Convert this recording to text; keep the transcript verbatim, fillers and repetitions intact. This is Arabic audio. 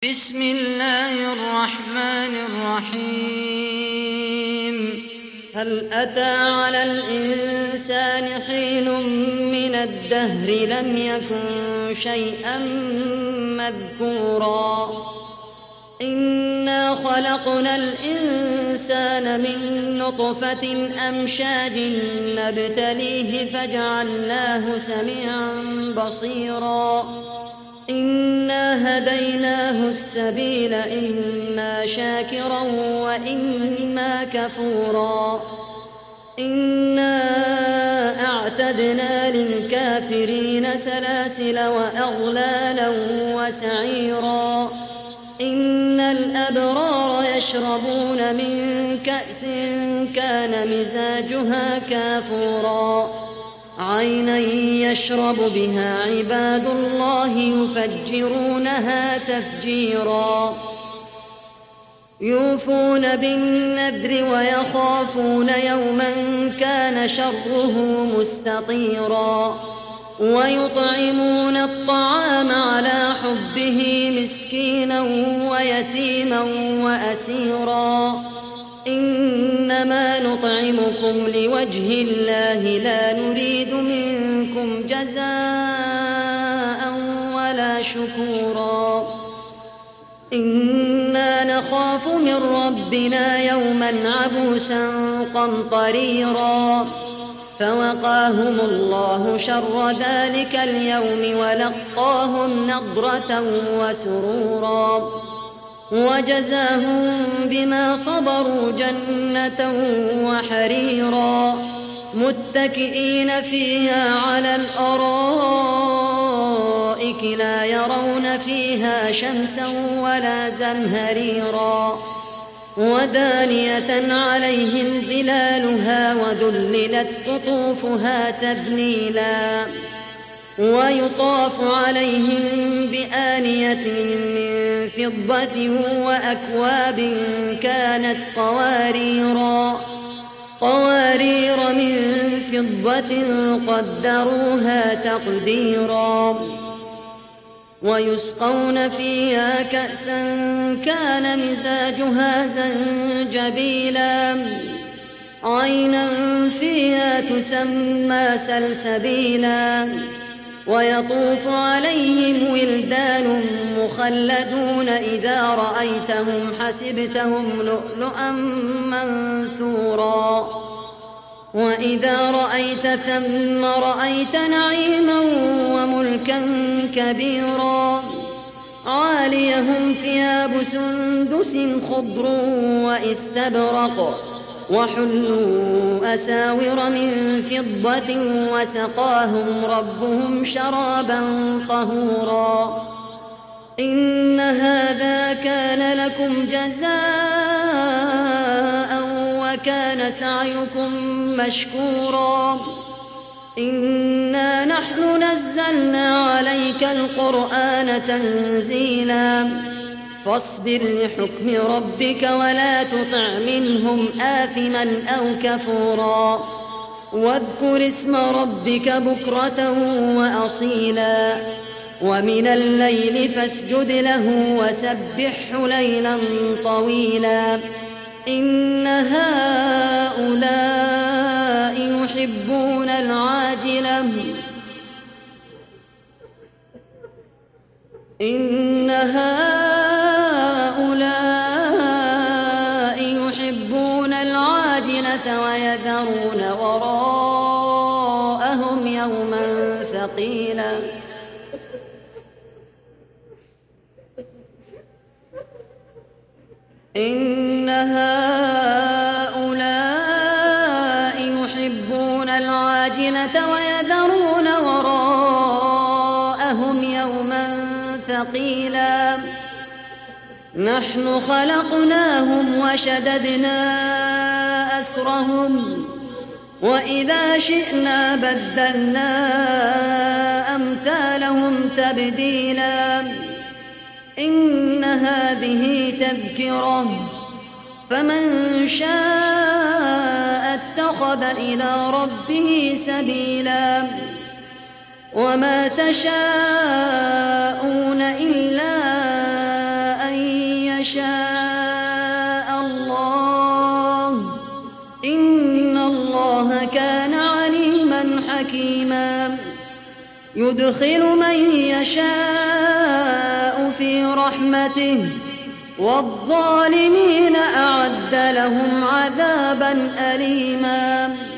بسم الله الرحمن الرحيم. هل أتى على الإنسان حين من الدهر لم يكن شيئا مذكورا إنا خلقنا الإنسان من نطفة أمشاج نبتليه فجعلناه سميعا بصيرا إنا هديناه السبيل إما شاكرا وإما كفورا إنا أعتدنا للكافرين سلاسل وأغلالا وسعيرا إن الأبرار يشربون من كأس كان مزاجها كافورا عينا يشرب بها عباد الله يفجرونها تفجيرا يوفون بالنذر ويخافون يوما كان شره مستطيرا ويطعمون الطعام على حبه مسكينا ويتيما وأسيرا إنما نطعمكم لوجه الله لا نريد منكم جزاء ولا شكورا إنا نخاف من ربنا يوما عبوسا قمطريرا فوقاهم الله شر ذلك اليوم ولقاهم نضرة وسرورا وجزاهم بما صبروا جنة وحريرا متكئين فيها على الأرائك لا يرون فيها شمسا ولا زمهريرا ودانية عليهم ظلالها وذللت قطوفها تذليلا ويطاف عليهم بآنية من فضة وأكواب كانت قواريرا قوارير من فضة قدروها تقديرا ويسقون فيها كأسا كان مزاجها زنجبيلا عينا فيها تسمى سلسبيلا ويطوف عليهم ولدان مخلدون إذا رأيتهم حسبتهم لؤلؤا منثورا وإذا رأيت ثم رأيت نعيما وملكا كبيرا عاليهم ثياب سندس خضر واستبرق وحلوا أساور من فضة وسقاهم ربهم شرابا طهورا إن هذا كان لكم جزاء وكان سعيكم مشكورا إنا نحن نزلنا عليك القرآن تنزيلا فاصبر لحكم ربك ولا تطع منهم آثما أو كفورا واذكر اسم ربك بكرة وأصيلا ومن الليل فاسجد له وسبحه ليلا طويلا إن هؤلاء يحبون العاجلة إن هؤلاء يحبون العاجلة ويذرون وراءهم يوما ثقيلا إن هؤلاء يحبون العاجلة ويذرون وراءهم يوما ثقيلا نحن خلقناهم وشددنا أسرهم وإذا شئنا بدلنا أمثالهم تبديلا إن هذه تذكرة فمن شاء اتخذ إلى ربه سبيلا وما تشاءون إلا إن الله كان عليما حكيما يدخل من يشاء في رحمته والظالمين أعد لهم عذابا أليما